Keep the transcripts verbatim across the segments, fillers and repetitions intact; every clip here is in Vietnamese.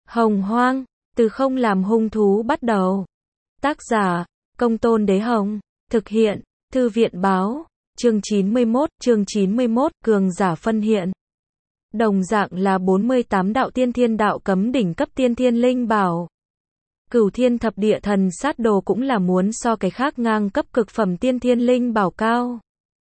Hồng Hoang, từ không làm hung thú bắt đầu. Tác giả, Công Tôn Đế Hồng. Thực hiện, Thư viện Báo. Chương chín mươi mốt, chương chín mươi mốt, cường giả phân hiện. Đồng dạng là bốn mươi tám đạo tiên thiên đạo cấm đỉnh cấp tiên thiên linh bảo. Cửu thiên thập địa thần sát đồ cũng là muốn so cái khác ngang cấp cực phẩm tiên thiên linh bảo cao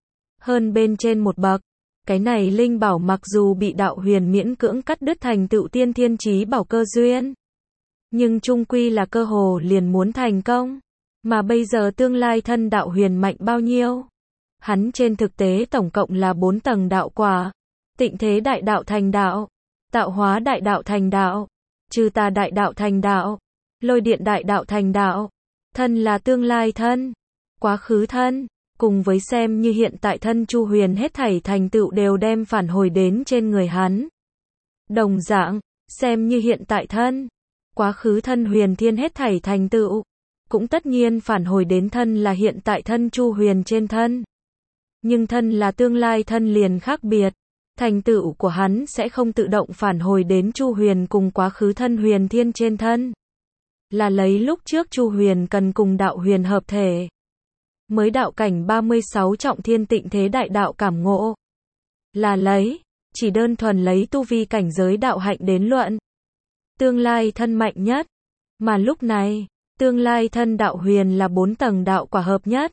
hơn bên trên một bậc. Cái này linh bảo mặc dù bị đạo huyền miễn cưỡng cắt đứt thành tựu tiên thiên chí bảo cơ duyên, nhưng chung quy là cơ hồ liền muốn thành công. Mà bây giờ tương lai thân đạo huyền mạnh bao nhiêu? Hắn trên thực tế tổng cộng là bốn tầng đạo quả. Tịnh thế đại đạo thành đạo, tạo hóa đại đạo thành đạo, trừ tà đại đạo thành đạo, lôi điện đại đạo thành đạo. Thân là tương lai thân, quá khứ thân, cùng với xem như hiện tại thân Chu Huyền hết thảy thành tựu đều đem phản hồi đến trên người hắn. Đồng dạng, xem như hiện tại thân, quá khứ thân Huyền Thiên hết thảy thành tựu, cũng tất nhiên phản hồi đến thân là hiện tại thân Chu Huyền trên thân. Nhưng thân là tương lai thân liền khác biệt. Thành tựu của hắn sẽ không tự động phản hồi đến Chu Huyền cùng quá khứ thân Huyền Thiên trên thân. Là lấy lúc trước Chu Huyền cần cùng đạo huyền hợp thể, mới đạo cảnh ba mươi sáu trọng thiên tịnh thế đại đạo cảm ngộ. Là lấy, chỉ đơn thuần lấy tu vi cảnh giới đạo hạnh đến luận. Tương lai thân mạnh nhất. Mà lúc này, tương lai thân đạo huyền là bốn tầng đạo quả hợp nhất.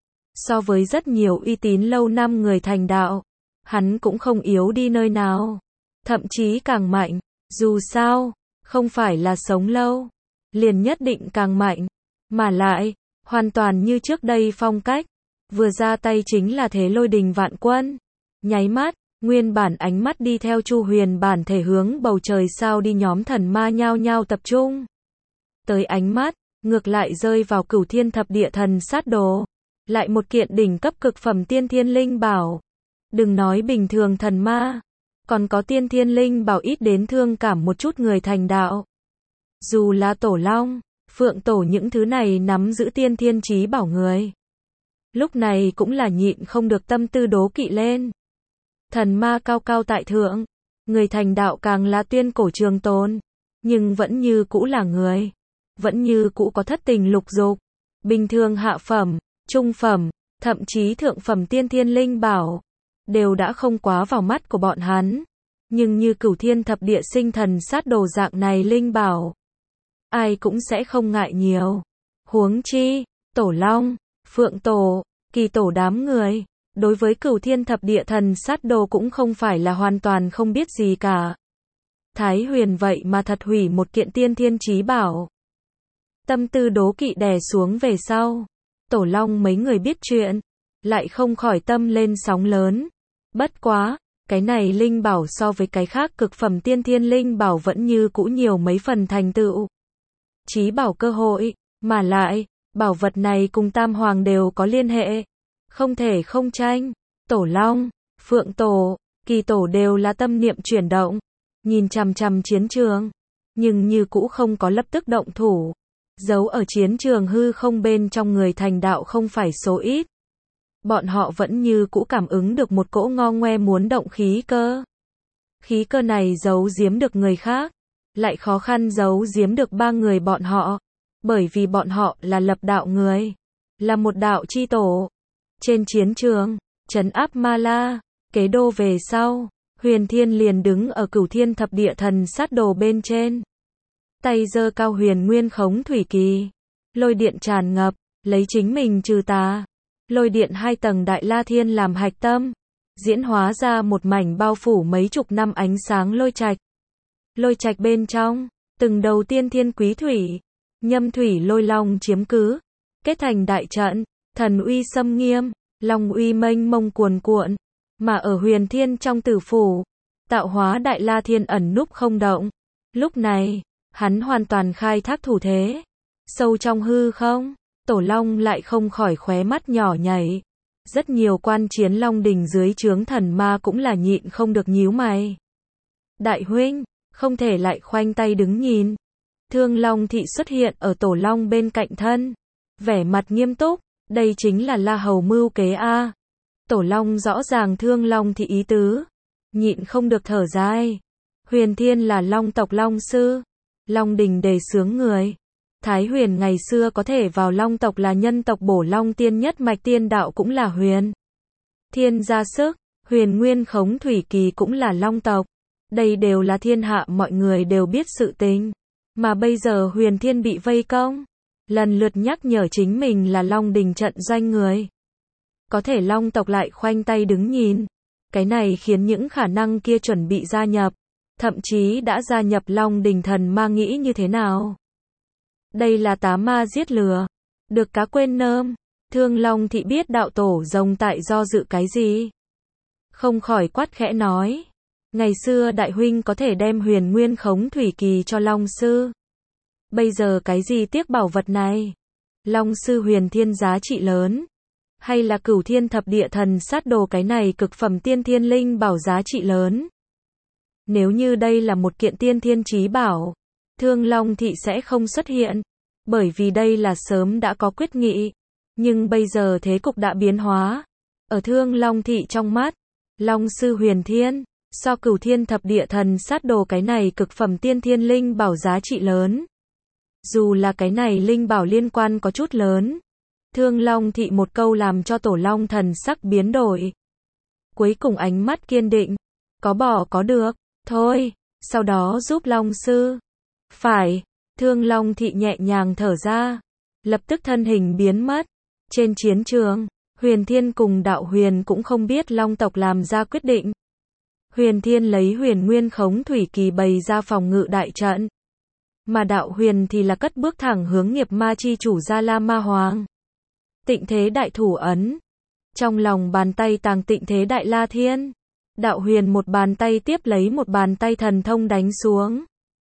So với rất nhiều uy tín lâu năm người thành đạo, hắn cũng không yếu đi nơi nào. Thậm chí càng mạnh. Dù sao, không phải là sống lâu, liền nhất định càng mạnh. Mà lại, hoàn toàn như trước đây phong cách. Vừa ra tay chính là thế lôi đình vạn quân. Nháy mắt, nguyên bản ánh mắt đi theo Chu Huyền bản thể hướng bầu trời sao đi nhóm thần ma nhao nhao tập trung. Tới ánh mắt, ngược lại rơi vào cửu thiên thập địa thần sát đồ. Lại một kiện đỉnh cấp cực phẩm tiên thiên linh bảo. Đừng nói bình thường thần ma, còn có tiên thiên linh bảo ít đến thương cảm một chút người thành đạo. Dù là tổ long, phượng tổ những thứ này nắm giữ tiên thiên chí bảo người, lúc này cũng là nhịn không được tâm tư đố kỵ lên. Thần ma cao cao tại thượng, người thành đạo càng là tuyên cổ trường tồn, nhưng vẫn như cũ là người, vẫn như cũ có thất tình lục dục. Bình thường hạ phẩm, trung phẩm, thậm chí thượng phẩm tiên thiên linh bảo đều đã không quá vào mắt của bọn hắn. Nhưng như cửu thiên thập địa sinh thần sát đồ dạng này linh bảo, ai cũng sẽ không ngại nhiều. Huống chi, tổ long, phượng tổ, kỳ tổ đám người, đối với cửu thiên thập địa thần sát đồ cũng không phải là hoàn toàn không biết gì cả. Thái Huyền vậy mà thật hủy một kiện tiên thiên chí bảo. Tâm tư đố kỵ đè xuống về sau, tổ long mấy người biết chuyện, lại không khỏi tâm lên sóng lớn. Bất quá, cái này linh bảo so với cái khác cực phẩm tiên thiên linh bảo vẫn như cũ nhiều mấy phần thành tựu. Chí bảo cơ hội, mà lại, bảo vật này cùng Tam Hoàng đều có liên hệ. Không thể không tranh. Tổ long, phượng tổ, kỳ tổ đều là tâm niệm chuyển động, nhìn chằm chằm chiến trường, nhưng như cũ không có lập tức động thủ. Giấu ở chiến trường hư không bên trong người thành đạo không phải số ít. Bọn họ vẫn như cũ cảm ứng được một cỗ ngo ngoe muốn động khí cơ. Khí cơ này giấu giếm được người khác, lại khó khăn giấu giếm được ba người bọn họ, bởi vì bọn họ là lập đạo người, là một đạo chi tổ. Trên chiến trường, trấn áp Ma La, kế đô về sau, Huyền Thiên liền đứng ở cửu thiên thập địa thần sát đồ bên trên. Tay giơ cao huyền nguyên khống thủy kỳ, lôi điện tràn ngập, lấy chính mình trừ tà. Lôi điện hai tầng đại la thiên làm hạch tâm, diễn hóa ra một mảnh bao phủ mấy chục năm ánh sáng lôi trạch. Lôi trạch bên trong, từng đầu tiên thiên quý thủy, nhâm thủy lôi long chiếm cứ, kết thành đại trận, thần uy xâm nghiêm, long uy mênh mông cuồn cuộn. Mà ở Huyền Thiên trong tử phủ, tạo hóa đại la thiên ẩn núp không động. Lúc này, hắn hoàn toàn khai thác thủ thế. Sâu trong hư không, tổ long lại không khỏi khóe mắt nhỏ nhảy. Rất nhiều quan chiến long đình dưới trướng thần ma cũng là nhịn không được nhíu mày. Đại huynh, không thể lại khoanh tay đứng nhìn. Thương Long thị xuất hiện ở tổ long bên cạnh thân, vẻ mặt nghiêm túc, đây chính là La Hầu mưu kế a. Tổ long rõ ràng Thương Long thị ý tứ, nhịn không được thở dài. Huyền Thiên là long tộc long sư, Long Đình đề xướng người. Thái Huyền ngày xưa có thể vào Long tộc là nhân tộc bổ Long tiên nhất mạch tiên đạo cũng là Huyền Thiên ra sức, Huyền Nguyên Khống Thủy Kỳ cũng là Long tộc. Đây đều là thiên hạ mọi người đều biết sự tình. Mà bây giờ Huyền Thiên bị vây công, lần lượt nhắc nhở chính mình là Long Đình trận doanh người. Có thể Long tộc lại khoanh tay đứng nhìn. Cái này khiến những khả năng kia chuẩn bị gia nhập, thậm chí đã gia nhập Long Đình thần ma nghĩ như thế nào? Đây là tá ma giết lừa, được cá quên nơm. Thương Long thị biết đạo tổ rồng tại do dự cái gì, không khỏi quát khẽ nói. Ngày xưa đại huynh có thể đem Huyền Nguyên Khống Thủy Kỳ cho Long sư. Bây giờ cái gì tiếc bảo vật này? Long sư Huyền Thiên giá trị lớn. Hay là Cửu Thiên Thập Địa Thần Sát Đồ cái này cực phẩm tiên thiên linh bảo giá trị lớn? Nếu như đây là một kiện tiên thiên chí bảo, Thương Long thị sẽ không xuất hiện, bởi vì đây là sớm đã có quyết nghị. Nhưng bây giờ thế cục đã biến hóa. Ở Thương Long thị trong mắt, Long sư Huyền Thiên, so Cửu Thiên Thập Địa Thần Sát Đồ cái này cực phẩm tiên thiên linh bảo giá trị lớn. Dù là cái này linh bảo liên quan có chút lớn, Thương Long thị một câu làm cho Tổ Long thần sắc biến đổi. Cuối cùng ánh mắt kiên định, có bỏ có được, thôi, sau đó giúp Long sư. Phải, Thương Long thị nhẹ nhàng thở ra, lập tức thân hình biến mất. Trên chiến trường, Huyền Thiên cùng Đạo Huyền cũng không biết Long tộc làm ra quyết định. Huyền Thiên lấy Huyền Nguyên Khống Thủy Kỳ bày ra phòng ngự đại trận, mà Đạo Huyền thì là cất bước thẳng hướng nghiệp ma chi chủ Gia La Ma Hoàng. Tịnh thế đại thủ ấn, trong lòng bàn tay tàng tịnh thế đại la thiên. Đạo Huyền một bàn tay tiếp lấy một bàn tay thần thông đánh xuống.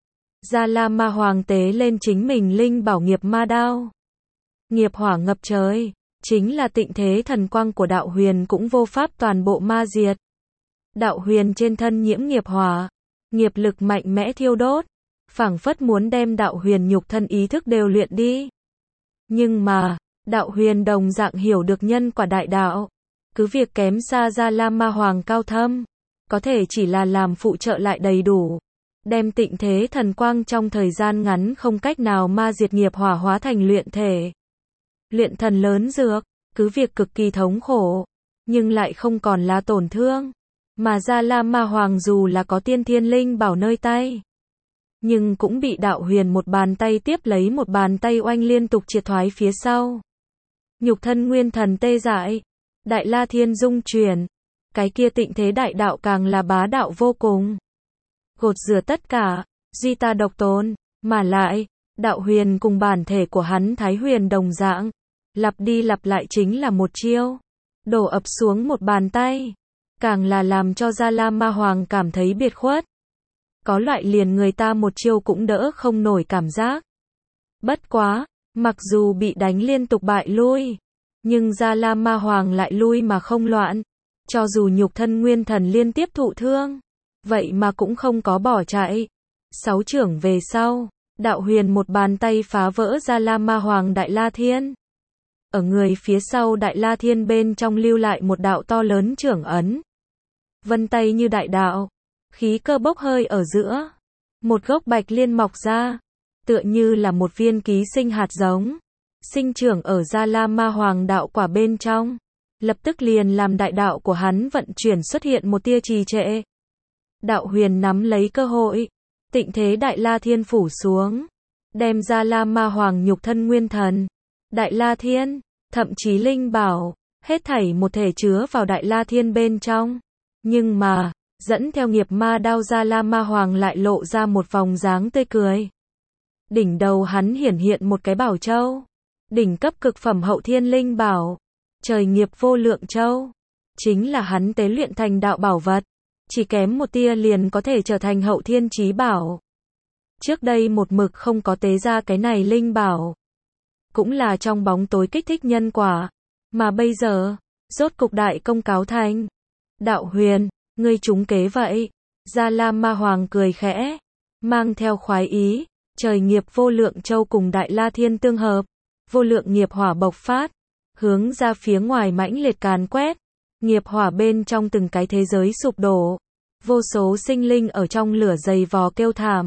Gia La Ma Hoàng tế lên chính mình linh bảo nghiệp ma đao. Nghiệp hỏa ngập trời, chính là tịnh thế thần quang của Đạo Huyền cũng vô pháp toàn bộ ma diệt. Đạo Huyền trên thân nhiễm nghiệp hỏa, nghiệp lực mạnh mẽ thiêu đốt, phảng phất muốn đem Đạo Huyền nhục thân ý thức đều luyện đi. Nhưng mà, Đạo Huyền đồng dạng hiểu được nhân quả đại đạo, cứ việc kém xa Gia La Ma Hoàng cao thâm, có thể chỉ là làm phụ trợ lại đầy đủ, đem tịnh thế thần quang trong thời gian ngắn không cách nào ma diệt nghiệp hỏa hóa thành luyện thể. Luyện thần lớn dược, cứ việc cực kỳ thống khổ, nhưng lại không còn là tổn thương. Mà Gia La Ma Hoàng dù là có tiên thiên linh bảo nơi tay, nhưng cũng bị Đạo Huyền một bàn tay tiếp lấy một bàn tay oanh liên tục triệt thoái phía sau. Nhục thân nguyên thần tê dại, Đại La Thiên dung chuyển, cái kia tịnh thế đại đạo càng là bá đạo vô cùng. Gột rửa tất cả, duy ta độc tôn, mà lại, Đạo Huyền cùng bản thể của hắn Thái Huyền đồng dạng, lặp đi lặp lại chính là một chiêu, đổ ập xuống một bàn tay, càng là làm cho Gia La Ma Hoàng cảm thấy biệt khuất. Có loại liền người ta một chiêu cũng đỡ không nổi cảm giác. Bất quá, mặc dù bị đánh liên tục bại lui, nhưng Gia La Ma Hoàng lại lui mà không loạn. Cho dù nhục thân nguyên thần liên tiếp thụ thương, vậy mà cũng không có bỏ chạy. Sáu trưởng về sau, Đạo Huyền một bàn tay phá vỡ Gia La Ma Hoàng Đại La Thiên. Ở người phía sau Đại La Thiên bên trong lưu lại một đạo to lớn trưởng ấn. Vân tay như đại đạo, khí cơ bốc hơi ở giữa. Một gốc bạch liên mọc ra, tựa như là một viên ký sinh hạt giống, sinh trưởng ở Gia La Ma Hoàng đạo quả bên trong. Lập tức liền làm đại đạo của hắn vận chuyển xuất hiện một tia trì trệ. Đạo Huyền nắm lấy cơ hội, tịnh thế Đại La Thiên phủ xuống, đem Gia La Ma Hoàng nhục thân nguyên thần, Đại La Thiên, thậm chí linh bảo, hết thảy một thể chứa vào Đại La Thiên bên trong. Nhưng mà, dẫn theo nghiệp ma đao Gia La Ma Hoàng lại lộ ra một vòng dáng tươi cười. Đỉnh đầu hắn hiển hiện một cái bảo châu, đỉnh cấp cực phẩm hậu thiên linh bảo, trời nghiệp vô lượng châu, chính là hắn tế luyện thành đạo bảo vật, chỉ kém một tia liền có thể trở thành hậu thiên chí bảo. Trước đây một mực không có tế ra cái này linh bảo, cũng là trong bóng tối kích thích nhân quả, mà bây giờ, rốt cục đại công cáo thành. Đạo Huyền, ngươi trúng kế vậy. Gia La Ma Hoàng cười khẽ, mang theo khoái ý, trời nghiệp vô lượng châu cùng Đại La Thiên tương hợp, vô lượng nghiệp hỏa bộc phát, hướng ra phía ngoài mãnh liệt càn quét, nghiệp hỏa bên trong từng cái thế giới sụp đổ, vô số sinh linh ở trong lửa dày vò kêu thảm,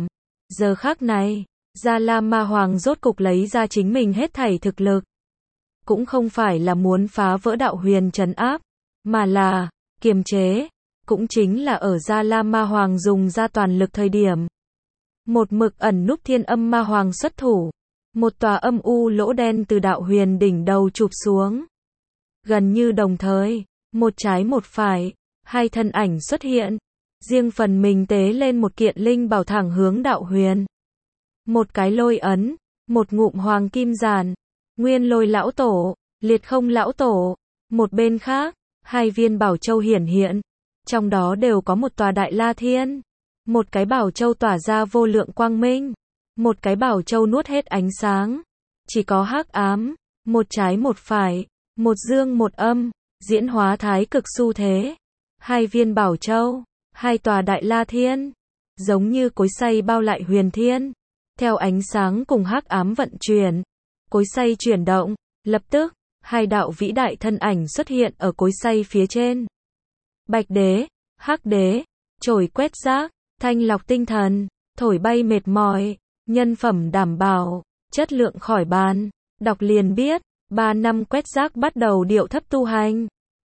Giờ khắc này, Gia Lam Ma Hoàng rốt cục lấy ra chính mình hết thảy thực lực. Cũng không phải là muốn phá vỡ đạo huyền trấn áp, mà là kiềm chế, cũng chính là ở Gia Lam Ma Hoàng dùng ra toàn lực thời điểm. Một mực ẩn núp Thiên Âm Ma Hoàng xuất thủ, một tòa âm u lỗ đen từ đạo huyền đỉnh đầu chụp xuống. Gần như đồng thời, một trái một phải, hai thân ảnh xuất hiện, riêng phần mình tế lên một kiện linh bảo thẳng hướng đạo huyền. Một cái lôi ấn, một ngụm hoàng kim giản, Nguyên Lôi lão tổ, Liệt Không lão tổ, một bên khác, hai viên bảo châu hiển hiện, trong đó đều có một tòa Đại La Thiên, một cái bảo châu tỏa ra vô lượng quang minh, một cái bảo châu nuốt hết ánh sáng, chỉ có hắc ám, một trái một phải, một dương một âm, diễn hóa thái cực xu thế. Hai viên bảo châu, hai tòa Đại La Thiên, giống như cối xay bao lại huyền thiên, theo ánh sáng cùng hắc ám vận chuyển, cối xay chuyển động, lập tức, hai đạo vĩ đại thân ảnh xuất hiện ở cối xay phía trên. Bạch đế, hắc đế, chổi quét rác, thanh lọc tinh thần, thổi bay mệt mỏi, nhân phẩm đảm bảo, chất lượng khỏi bàn. Đọc liền biết, ba năm quét rác bắt đầu điệu thấp tu hành.